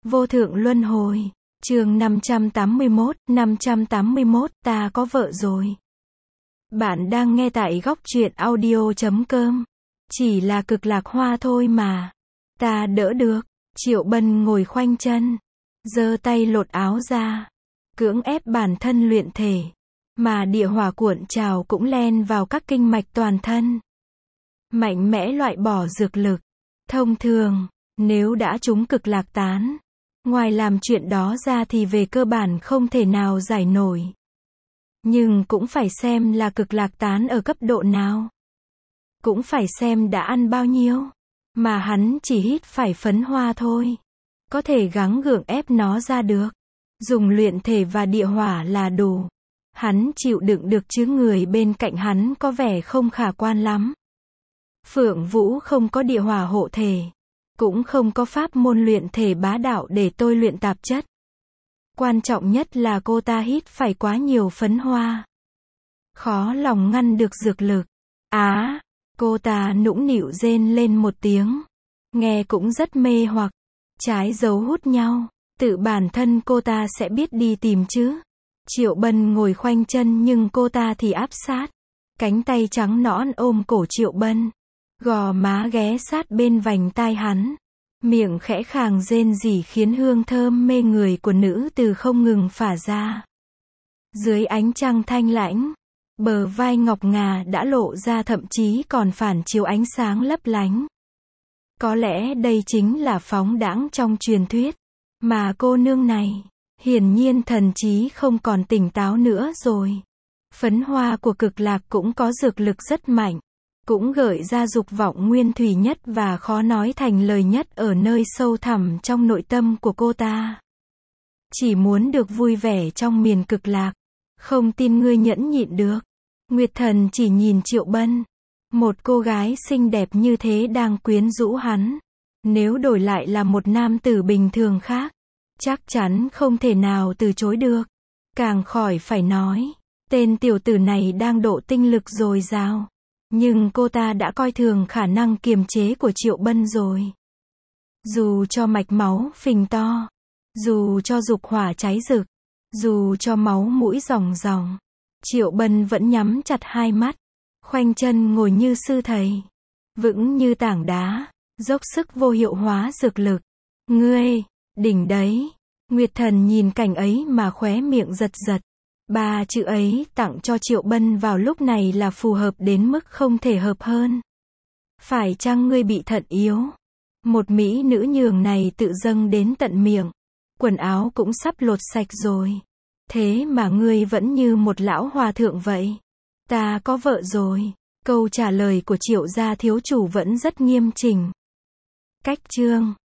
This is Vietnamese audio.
Vô thượng luân hồi. Chương 581, ta có vợ rồi. Bạn đang nghe tại góc truyện audio.com. Chỉ là cực lạc hoa thôi mà. Ta đỡ được. Triệu Bân ngồi khoanh chân, giơ tay lột áo ra, cưỡng ép bản thân luyện thể, mà địa hỏa cuộn trào cũng len vào các kinh mạch toàn thân, mạnh mẽ loại bỏ dược lực. Thông thường, nếu đã trúng cực lạc tán, ngoài làm chuyện đó ra thì về cơ bản không thể nào giải nổi. Nhưng cũng phải xem là cực lạc tán ở cấp độ nào. Cũng phải xem đã ăn bao nhiêu. Mà hắn chỉ hít phải phấn hoa thôi. Có thể gắng gượng ép nó ra được. Dùng luyện thể và địa hỏa là đủ. Hắn chịu đựng được chứ người bên cạnh hắn có vẻ không khả quan lắm. Phượng Vũ không có địa hỏa hộ thể. Cũng không có pháp môn luyện thể bá đạo để tôi luyện tạp chất. Quan trọng nhất là cô ta hít phải quá nhiều phấn hoa. Khó lòng ngăn được dược lực. Cô ta nũng nịu rên lên một tiếng. Nghe cũng rất mê hoặc. Trái dấu hút nhau. Tự bản thân cô ta sẽ biết đi tìm chứ. Triệu Bân ngồi khoanh chân nhưng cô ta thì áp sát. Cánh tay trắng nõn ôm cổ Triệu Bân. Gò má ghé sát bên vành tai hắn. Miệng khẽ khàng rên rỉ khiến hương thơm mê người của nữ từ không ngừng phả ra. Dưới ánh trăng thanh lãnh, bờ vai ngọc ngà đã lộ ra, thậm chí còn phản chiếu ánh sáng lấp lánh. Có lẽ đây chính là phóng đãng trong truyền thuyết. Mà cô nương này, hiển nhiên thần trí không còn tỉnh táo nữa rồi. Phấn hoa của cực lạc cũng có dược lực rất mạnh. Cũng gợi ra dục vọng nguyên thủy nhất và khó nói thành lời nhất ở nơi sâu thẳm trong nội tâm của cô ta. Chỉ muốn được vui vẻ trong miền cực lạc. Không tin ngươi nhẫn nhịn được. Nguyệt Thần chỉ nhìn Triệu Bân. Một cô gái xinh đẹp như thế đang quyến rũ hắn. Nếu đổi lại là một nam tử bình thường khác, chắc chắn không thể nào từ chối được. Càng khỏi phải nói, tên tiểu tử này đang độ tinh lực dồi dào. Nhưng cô ta đã coi thường khả năng kiềm chế của Triệu Bân rồi. Dù cho mạch máu phình to, dù cho dục hỏa cháy rực, dù cho máu mũi ròng ròng, Triệu Bân vẫn nhắm chặt hai mắt, khoanh chân ngồi như sư thầy, vững như tảng đá, dốc sức vô hiệu hóa dược lực. Ngươi, đỉnh đấy. Nguyệt Thần nhìn cảnh ấy mà khóe miệng giật giật. Ba chữ ấy tặng cho Triệu Bân vào lúc này là phù hợp đến mức không thể hợp hơn. Phải chăng ngươi bị thận yếu? Một mỹ nữ nhường này tự dâng đến tận miệng. Quần áo cũng sắp lột sạch rồi. Thế mà ngươi vẫn như một lão hòa thượng vậy. Ta có vợ rồi. Câu trả lời của Triệu gia thiếu chủ vẫn rất nghiêm chỉnh. Cách chương